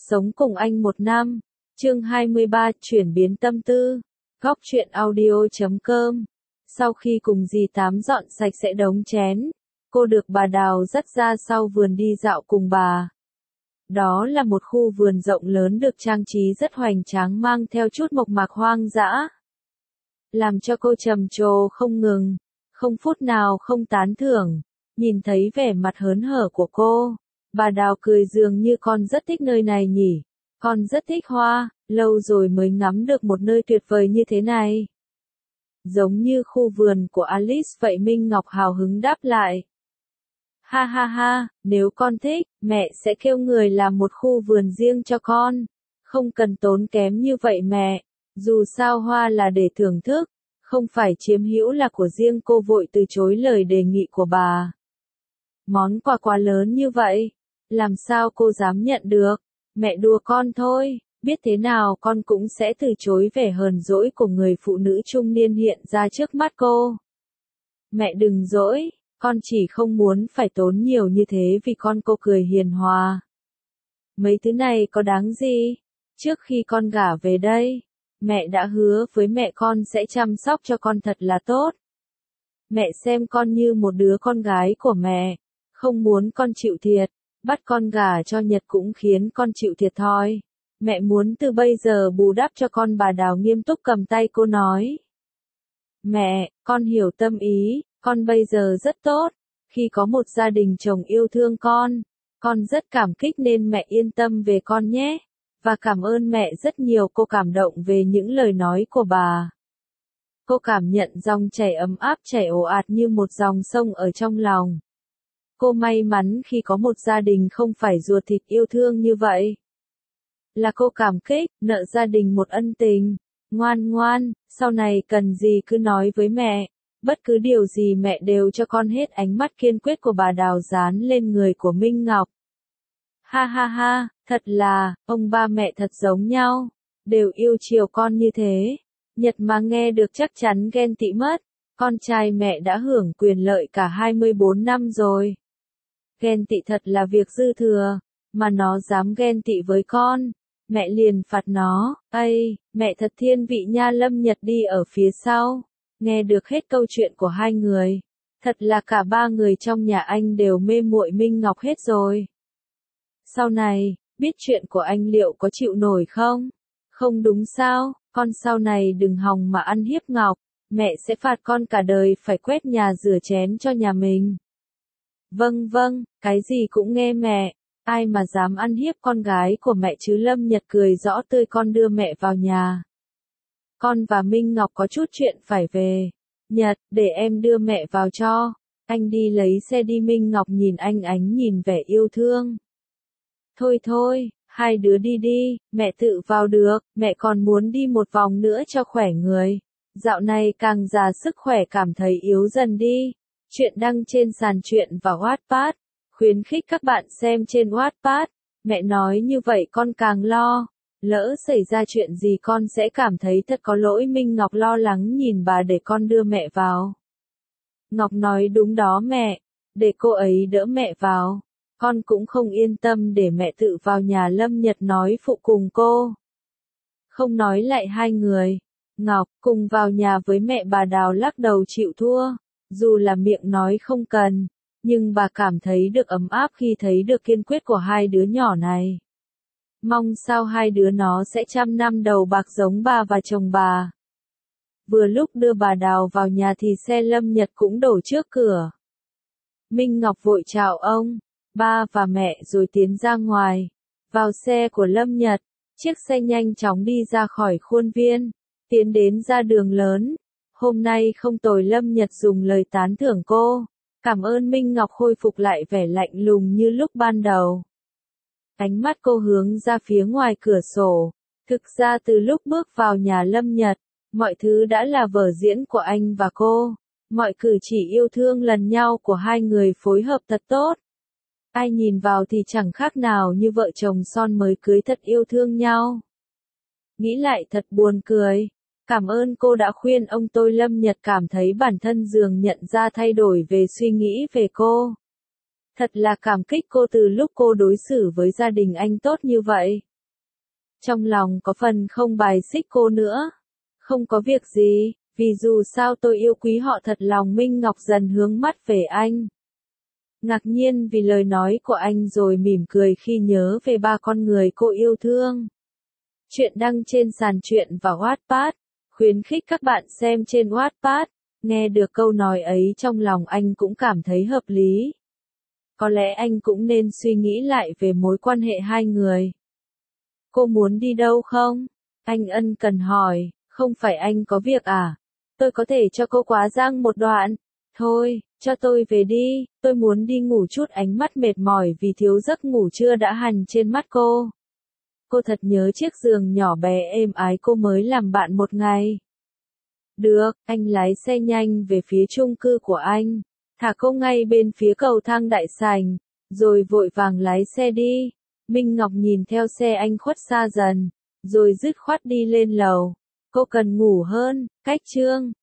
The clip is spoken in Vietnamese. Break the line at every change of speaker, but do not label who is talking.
Sống cùng anh 1 năm. Chương 23, chuyển biến tâm tư. Góc truyện audio.com. Sau khi cùng dì Tám dọn sạch sẽ đống chén, cô được bà Đào dắt ra sau vườn đi dạo cùng bà. Đó là một khu vườn rộng lớn được trang trí rất hoành tráng, mang theo chút mộc mạc hoang dã, làm cho cô trầm trồ không ngừng, không phút nào không tán thưởng. Nhìn thấy vẻ mặt hớn hở của cô, bà Đào cười dường như con rất thích nơi này nhỉ. Con rất thích hoa, lâu rồi mới ngắm được một nơi tuyệt vời như thế này. Giống như khu vườn của Alice vậy, Minh Ngọc hào hứng đáp lại. Ha ha ha, nếu con thích, mẹ sẽ kêu người làm một khu vườn riêng cho con. Không cần tốn kém như vậy mẹ, dù sao hoa là để thưởng thức, không phải chiếm hữu là của riêng. Cô vội từ chối lời đề nghị của bà. Món quà quá lớn như vậy, làm sao cô dám nhận được? Mẹ đùa con thôi, biết thế nào con cũng sẽ từ chối vẻ hờn dỗi của người phụ nữ trung niên hiện ra trước mắt cô. Mẹ đừng dỗi, con chỉ không muốn phải tốn nhiều như thế vì con. Cô cười hiền hòa. Mấy thứ này có đáng gì? Trước khi con gả về đây, mẹ đã hứa với mẹ con sẽ chăm sóc cho con thật là tốt. Mẹ xem con như một đứa con gái của mẹ, không muốn con chịu thiệt. Bắt con gả cho Nhật cũng khiến con chịu thiệt thòi. Mẹ muốn từ bây giờ bù đắp cho con. Bà Đào nghiêm túc cầm tay cô nói. Mẹ, con hiểu tâm ý, con bây giờ rất tốt. Khi có một gia đình chồng yêu thương con rất cảm kích nên mẹ yên tâm về con nhé. Và cảm ơn mẹ rất nhiều. Cô cảm động về những lời nói của bà. Cô cảm nhận dòng chảy ấm áp chảy ồ ạt như một dòng sông ở trong lòng. Cô may mắn khi có một gia đình không phải ruột thịt yêu thương như vậy. Là cô cảm kích, nợ gia đình một ân tình. Ngoan ngoan, sau này cần gì cứ nói với mẹ. Bất cứ điều gì mẹ đều cho con hết. Ánh mắt kiên quyết của bà Đào dán lên người của Minh Ngọc. Ha ha ha, thật là, ông ba mẹ thật giống nhau. Đều yêu chiều con như thế. Nhật mà nghe được chắc chắn ghen tị mất. Con trai mẹ đã hưởng quyền lợi cả 24 năm rồi. Ghen tị thật là việc dư thừa, mà nó dám ghen tị với con, mẹ liền phạt nó. Ây, mẹ thật thiên vị nha. Lâm Nhật đi ở phía sau, nghe được hết câu chuyện của hai người. Thật là cả ba người trong nhà anh đều mê muội Minh Ngọc hết rồi. Sau này, biết chuyện của anh liệu có chịu nổi không? Không đúng sao, con sau này đừng hòng mà ăn hiếp Ngọc, mẹ sẽ phạt con cả đời phải quét nhà rửa chén cho nhà mình. Vâng vâng, cái gì cũng nghe mẹ, ai mà dám ăn hiếp con gái của mẹ chứ. Lâm Nhật cười rõ tươi. Con đưa mẹ vào nhà. Con và Minh Ngọc có chút chuyện phải về. Nhật, để em đưa mẹ vào cho. Anh đi lấy xe đi. Minh Ngọc nhìn anh ánh nhìn vẻ yêu thương. Thôi thôi, hai đứa đi đi, mẹ tự vào được, mẹ còn muốn đi một vòng nữa cho khỏe người. Dạo này càng già sức khỏe cảm thấy yếu dần đi. Chuyện đăng trên sàn truyện và Wattpad. Khuyến khích các bạn xem trên Wattpad. Mẹ nói như vậy con càng lo. Lỡ xảy ra chuyện gì con sẽ cảm thấy thật có lỗi. Minh Ngọc lo lắng nhìn bà. Để con đưa mẹ vào. Ngọc nói đúng đó mẹ. Để cô ấy đỡ mẹ vào. Con cũng không yên tâm để mẹ tự vào nhà. Lâm Nhật nói phụ cùng cô. Không nói lại hai người. Ngọc, cùng vào nhà với mẹ. Bà Đào lắc đầu chịu thua. Dù là miệng nói không cần, nhưng bà cảm thấy được ấm áp khi thấy được kiên quyết của hai đứa nhỏ này. Mong sao hai đứa nó sẽ trăm năm đầu bạc giống bà và chồng bà. Vừa lúc đưa bà Đào vào nhà thì xe Lâm Nhật cũng đổ trước cửa. Minh Ngọc vội chào ông, ba và mẹ rồi tiến ra ngoài. Vào xe của Lâm Nhật, chiếc xe nhanh chóng đi ra khỏi khuôn viên, tiến đến ra đường lớn. Hôm nay không tồi. Lâm Nhật dùng lời tán thưởng cô. Cảm ơn. Minh Ngọc khôi phục lại vẻ lạnh lùng như lúc ban đầu. Ánh mắt cô hướng ra phía ngoài cửa sổ. Thực ra từ lúc bước vào nhà Lâm Nhật, mọi thứ đã là vở diễn của anh và cô. Mọi cử chỉ yêu thương lần nhau của hai người phối hợp thật tốt. Ai nhìn vào thì chẳng khác nào như vợ chồng son mới cưới thật yêu thương nhau. Nghĩ lại thật buồn cười. Cảm ơn cô đã khuyên ông tôi. Lâm Nhật cảm thấy bản thân dường nhận ra thay đổi về suy nghĩ về cô. Thật là cảm kích cô từ lúc cô đối xử với gia đình anh tốt như vậy. Trong lòng có phần không bài xích cô nữa. Không có việc gì, vì dù sao tôi yêu quý họ thật lòng. Minh Ngọc dần hướng mắt về anh. Ngạc nhiên vì lời nói của anh rồi mỉm cười khi nhớ về ba con người cô yêu thương. Chuyện đăng trên sàn truyện và Wattpad. Khuyến khích các bạn xem trên Wattpad. Nghe được câu nói ấy trong lòng anh cũng cảm thấy hợp lý. Có lẽ anh cũng nên suy nghĩ lại về mối quan hệ hai người. Cô muốn đi đâu không? Anh ân cần hỏi, không phải anh có việc à? Tôi có thể cho cô quá giang một đoạn. Thôi, cho tôi về đi, tôi muốn đi ngủ chút. Ánh mắt mệt mỏi vì thiếu giấc ngủ trưa đã hằn trên mắt cô. Cô thật nhớ chiếc giường nhỏ bé êm ái cô mới làm bạn một ngày. Được, anh lái xe nhanh về phía chung cư của anh. Thả cô ngay bên phía cầu thang đại sảnh, rồi vội vàng lái xe đi. Minh Ngọc nhìn theo xe anh khuất xa dần, rồi dứt khoát đi lên lầu. Cô cần ngủ hơn, cách chương.